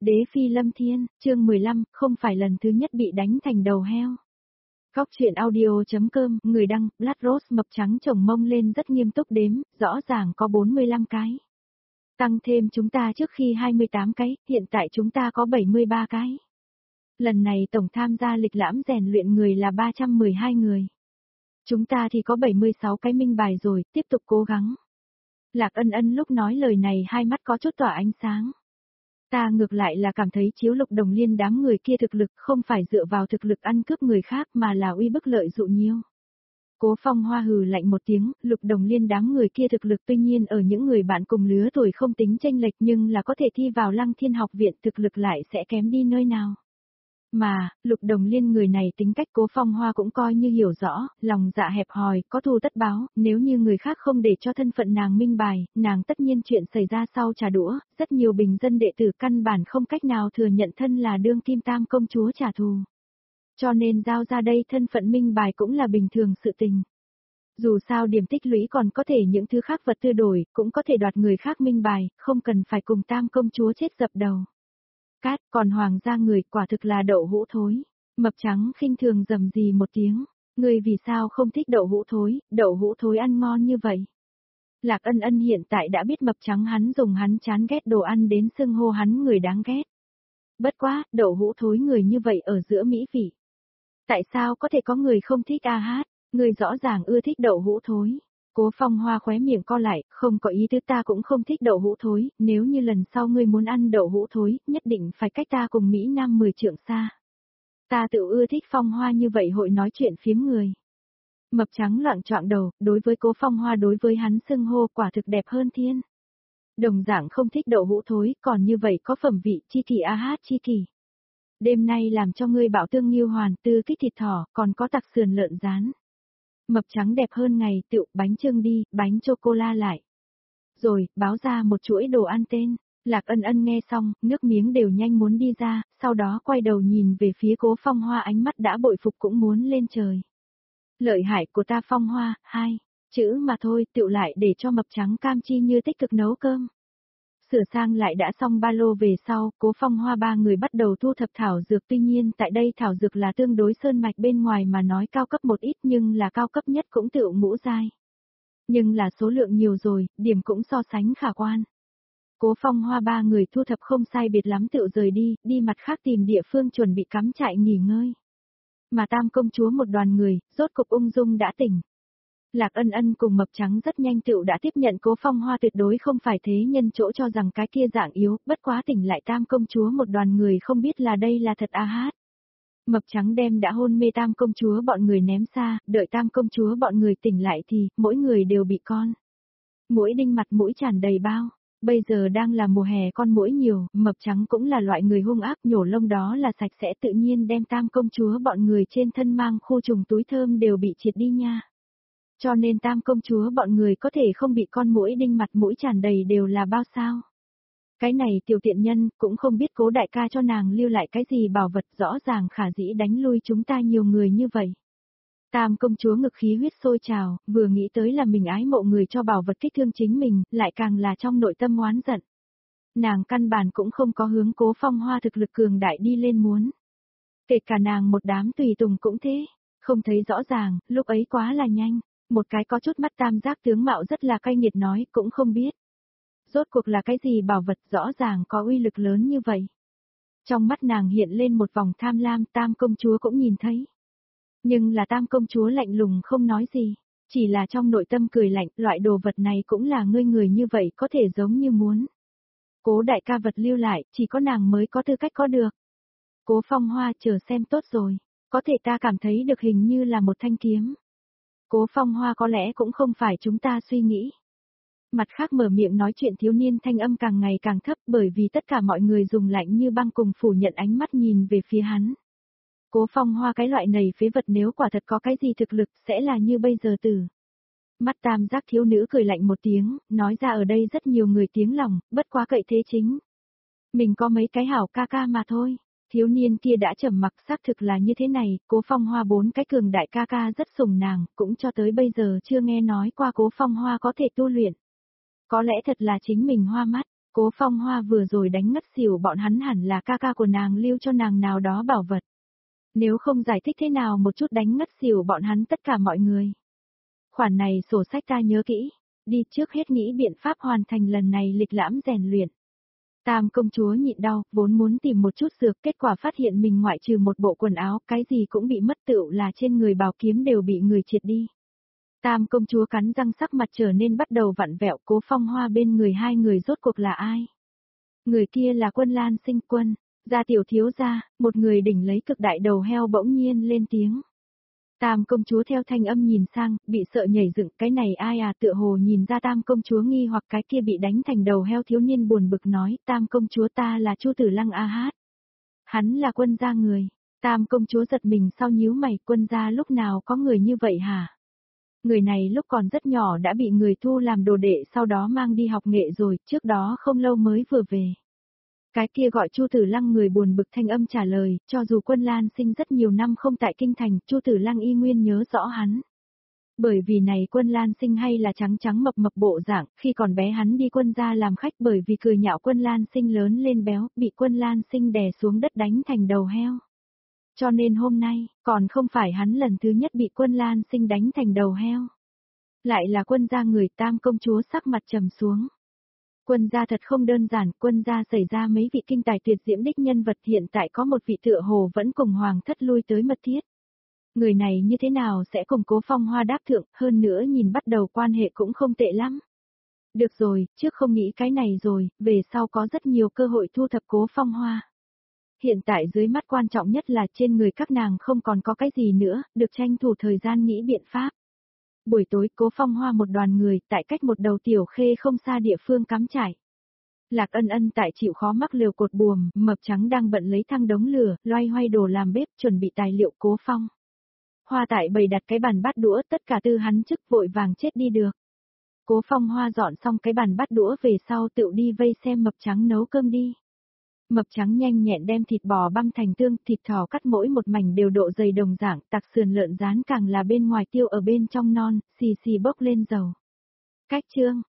Đế phi lâm thiên, chương 15, không phải lần thứ nhất bị đánh thành đầu heo. Góc truyện audio.com, người đăng, Blood Rose mập trắng chồng mông lên rất nghiêm túc đếm, rõ ràng có 45 cái. Tăng thêm chúng ta trước khi 28 cái, hiện tại chúng ta có 73 cái. Lần này tổng tham gia lịch lãm rèn luyện người là 312 người. Chúng ta thì có 76 cái minh bài rồi, tiếp tục cố gắng. Lạc Ân Ân lúc nói lời này hai mắt có chút tỏa ánh sáng. Ta ngược lại là cảm thấy Chiếu Lục Đồng Liên đám người kia thực lực không phải dựa vào thực lực ăn cướp người khác mà là uy bức lợi dụ nhiêu. Cố Phong Hoa hừ lạnh một tiếng, Lục Đồng Liên đám người kia thực lực tuy nhiên ở những người bạn cùng lứa tuổi không tính chênh lệch nhưng là có thể thi vào Lăng Thiên học viện thực lực lại sẽ kém đi nơi nào. Mà, Lục Đồng Liên người này tính cách Cố Phong Hoa cũng coi như hiểu rõ, lòng dạ hẹp hòi, có thù tất báo, nếu như người khác không để cho thân phận nàng minh bài, nàng tất nhiên chuyện xảy ra sau trả đũa, rất nhiều bình dân đệ tử căn bản không cách nào thừa nhận thân là đương kim tam công chúa trả thù. Cho nên giao ra đây thân phận minh bài cũng là bình thường sự tình. Dù sao điểm tích lũy còn có thể những thứ khác vật tư đổi, cũng có thể đoạt người khác minh bài, không cần phải cùng tam công chúa chết dập đầu. Cát, còn hoàng gia người quả thực là đậu hũ thối. Mập trắng khinh thường rầm rì một tiếng. Người vì sao không thích đậu hũ thối ăn ngon như vậy. Lạc Ân Ân hiện tại đã biết mập trắng hắn dùng hắn chán ghét đồ ăn đến xưng hô hắn người đáng ghét. Bất quá, đậu hũ thối người như vậy ở giữa mỹ vị. Tại sao có thể có người không thích a hát, người rõ ràng ưa thích đậu hũ thối. Cố Phong Hoa khóe miệng co lại, không có ý tứ ta cũng không thích đậu hũ thối, nếu như lần sau ngươi muốn ăn đậu hũ thối, nhất định phải cách ta cùng Mỹ Nam 10 trượng xa. Ta tự ưa thích Phong Hoa như vậy hội nói chuyện phiếm người. Mập trắng loạn choạng đầu, đối với Cố Phong Hoa đối với hắn xưng hô quả thực đẹp hơn thiên. Đồng dạng không thích đậu hũ thối, còn như vậy có phẩm vị chi kỳ a hát chi kỳ. Đêm nay làm cho ngươi bảo tương nghiêu hoàn tư kích thịt thỏ, còn có tặc sườn lợn rán. Mập trắng đẹp hơn ngày, tựu, bánh chưng đi, bánh chocola lại. Rồi, báo ra một chuỗi đồ ăn tên. Lạc Ân Ân nghe xong, nước miếng đều nhanh muốn đi ra, sau đó quay đầu nhìn về phía Cố Phong Hoa ánh mắt đã bội phục cũng muốn lên trời. Lợi hại của ta Phong Hoa, 2 chữ mà thôi, tựu lại để cho mập trắng cam chi như tích cực nấu cơm. Sửa sang lại đã xong ba lô về sau, Cố Phong Hoa ba người bắt đầu thu thập thảo dược, tuy nhiên tại đây thảo dược là tương đối sơn mạch bên ngoài mà nói cao cấp một ít nhưng là cao cấp nhất cũng tựu ngũ giai. Nhưng là số lượng nhiều rồi, điểm cũng so sánh khả quan. Cố Phong Hoa ba người thu thập không sai biệt lắm tựu rời đi mặt khác tìm địa phương chuẩn bị cắm trại nghỉ ngơi. Mà tam công chúa một đoàn người, rốt cục ung dung đã tỉnh. Lạc Ân Ân cùng mập trắng rất nhanh tựu đã tiếp nhận Cố Phong Hoa tuyệt đối không phải thế nhân chỗ cho rằng cái kia dạng yếu, bất quá tỉnh lại tam công chúa một đoàn người không biết là đây là thật a hát. Mập trắng đem đã hôn mê tam công chúa bọn người ném xa, đợi tam công chúa bọn người tỉnh lại thì, mỗi người đều bị con muỗi đinh mặt mũi tràn đầy bao. Bây giờ đang là mùa hè con muỗi nhiều, mập trắng cũng là loại người hung ác nhổ lông đó là sạch sẽ tự nhiên đem tam công chúa bọn người trên thân mang khu trùng túi thơm đều bị triệt đi nha. Cho nên tam công chúa bọn người có thể không bị con muỗi đinh mặt mũi tràn đầy đều là bao sao. Cái này tiểu tiện nhân cũng không biết Cố đại ca cho nàng lưu lại cái gì bảo vật, rõ ràng khả dĩ đánh lui chúng ta nhiều người như vậy. Tam công chúa ngực khí huyết sôi trào, vừa nghĩ tới là mình ái mộ người cho bảo vật kích thương chính mình, lại càng là trong nội tâm oán giận. Nàng căn bản cũng không có hướng Cố Phong Hoa thực lực cường đại đi lên muốn. Kể cả nàng một đám tùy tùng cũng thế, không thấy rõ ràng, lúc ấy quá là nhanh. Một cái có chút mắt tam giác tướng mạo rất là cay nghiệt nói cũng không biết. Rốt cuộc là cái gì bảo vật rõ ràng có uy lực lớn như vậy. Trong mắt nàng hiện lên một vòng tham lam, tam công chúa cũng nhìn thấy. Nhưng là tam công chúa lạnh lùng không nói gì, chỉ là trong nội tâm cười lạnh, loại đồ vật này cũng là ngươi người như vậy có thể giống như muốn. Cố đại ca vật lưu lại, chỉ có nàng mới có tư cách có được. Cố Phong Hoa chờ xem tốt rồi, có thể ta cảm thấy được hình như là một thanh kiếm. Cố Phong Hoa có lẽ cũng không phải chúng ta suy nghĩ. Mặt khác mở miệng nói chuyện thiếu niên thanh âm càng ngày càng thấp bởi vì tất cả mọi người dùng lạnh như băng cùng phủ nhận ánh mắt nhìn về phía hắn. Cố Phong Hoa cái loại này phế vật nếu quả thật có cái gì thực lực sẽ là như bây giờ tử. Mắt tam giác thiếu nữ cười lạnh một tiếng, nói ra ở đây rất nhiều người tiếng lòng, bất quá cậy thế chính. Mình có mấy cái hảo ca ca mà thôi. Thiếu niên kia đã trầm mặc, xác thực là như thế này, Cố Phong Hoa 4 cái cường đại ca ca rất sủng nàng, cũng cho tới bây giờ chưa nghe nói qua Cố Phong Hoa có thể tu luyện. Có lẽ thật là chính mình hoa mắt, Cố Phong Hoa vừa rồi đánh ngất xỉu bọn hắn hẳn là ca ca của nàng lưu cho nàng nào đó bảo vật. Nếu không giải thích thế nào một chút đánh ngất xỉu bọn hắn tất cả mọi người. Khoản này sổ sách ta nhớ kỹ, đi trước hết nghĩ biện pháp hoàn thành lần này lịch lãm rèn luyện. Tam công chúa nhịn đau, vốn muốn tìm một chút dược, kết quả phát hiện mình ngoại trừ một bộ quần áo, cái gì cũng bị mất, tựu là trên người bảo kiếm đều bị người triệt đi. Tam công chúa cắn răng, sắc mặt trở nên bắt đầu vặn vẹo. Cố Phong Hoa bên người hai người rốt cuộc là ai? Người kia là Quân Lan Sinh. Quân gia tiểu thiếu gia, một người đỉnh lấy cực đại đầu heo bỗng nhiên lên tiếng. Tam công chúa theo thanh âm nhìn sang, bị sợ nhảy dựng, cái này ai à, tựa hồ nhìn ra tam công chúa nghi hoặc. Cái kia bị đánh thành đầu heo thiếu niên buồn bực nói, tam công chúa ta là Chu Tử Lăng a hát. Hắn là Quân gia người. Tam công chúa giật mình sau nhíu mày, Quân gia lúc nào có người như vậy hả? Người này lúc còn rất nhỏ đã bị người thu làm đồ đệ, sau đó mang đi học nghệ rồi, trước đó không lâu mới vừa về. Cái kia gọi Chu Tử Lăng người buồn bực thanh âm trả lời, cho dù Quân Lan Sinh rất nhiều năm không tại kinh thành, Chu Tử Lăng y nguyên nhớ rõ hắn. Bởi vì này Quân Lan Sinh hay là trắng trắng mập mập bộ dạng, khi còn bé hắn đi Quân gia làm khách, bởi vì cười nhạo Quân Lan Sinh lớn lên béo, bị Quân Lan Sinh đè xuống đất đánh thành đầu heo. Cho nên hôm nay, còn không phải hắn lần thứ nhất bị Quân Lan Sinh đánh thành đầu heo. Lại là Quân gia người. Tam công chúa sắc mặt trầm xuống. Quân gia thật không đơn giản, Quân gia xảy ra mấy vị kinh tài tuyệt diễm đích nhân vật, hiện tại có một vị tựa hồ vẫn cùng hoàng thất lui tới mật thiết. Người này như thế nào sẽ cùng Cố Phong Hoa đáp thượng, hơn nữa nhìn bắt đầu quan hệ cũng không tệ lắm. Được rồi, trước không nghĩ cái này rồi, về sau có rất nhiều cơ hội thu thập Cố Phong Hoa. Hiện tại dưới mắt quan trọng nhất là trên người các nàng không còn có cái gì nữa, được tranh thủ thời gian nghĩ biện pháp. Buổi tối Cố Phong Hoa một đoàn người tại cách một đầu tiểu khê không xa địa phương cắm trại. Lạc Ân Ân tại chịu khó mắc lều cột buồm, Mập Trắng đang bận lấy thang đống lửa, loay hoay đồ làm bếp, chuẩn bị tài liệu. Cố Phong Hoa tại bày đặt cái bàn bát đũa, tất cả tư hắn chức vội vàng chết đi được. Cố Phong Hoa dọn xong cái bàn bát đũa về sau tựu đi vây xem Mập Trắng nấu cơm đi. Mập Trắng nhanh nhẹn đem thịt bò băm thành tương, thịt thỏ cắt mỗi một mảnh đều độ dày đồng dạng, tạc sườn lợn rán càng là bên ngoài tiêu ở bên trong non, xì xì bốc lên dầu. Cách chương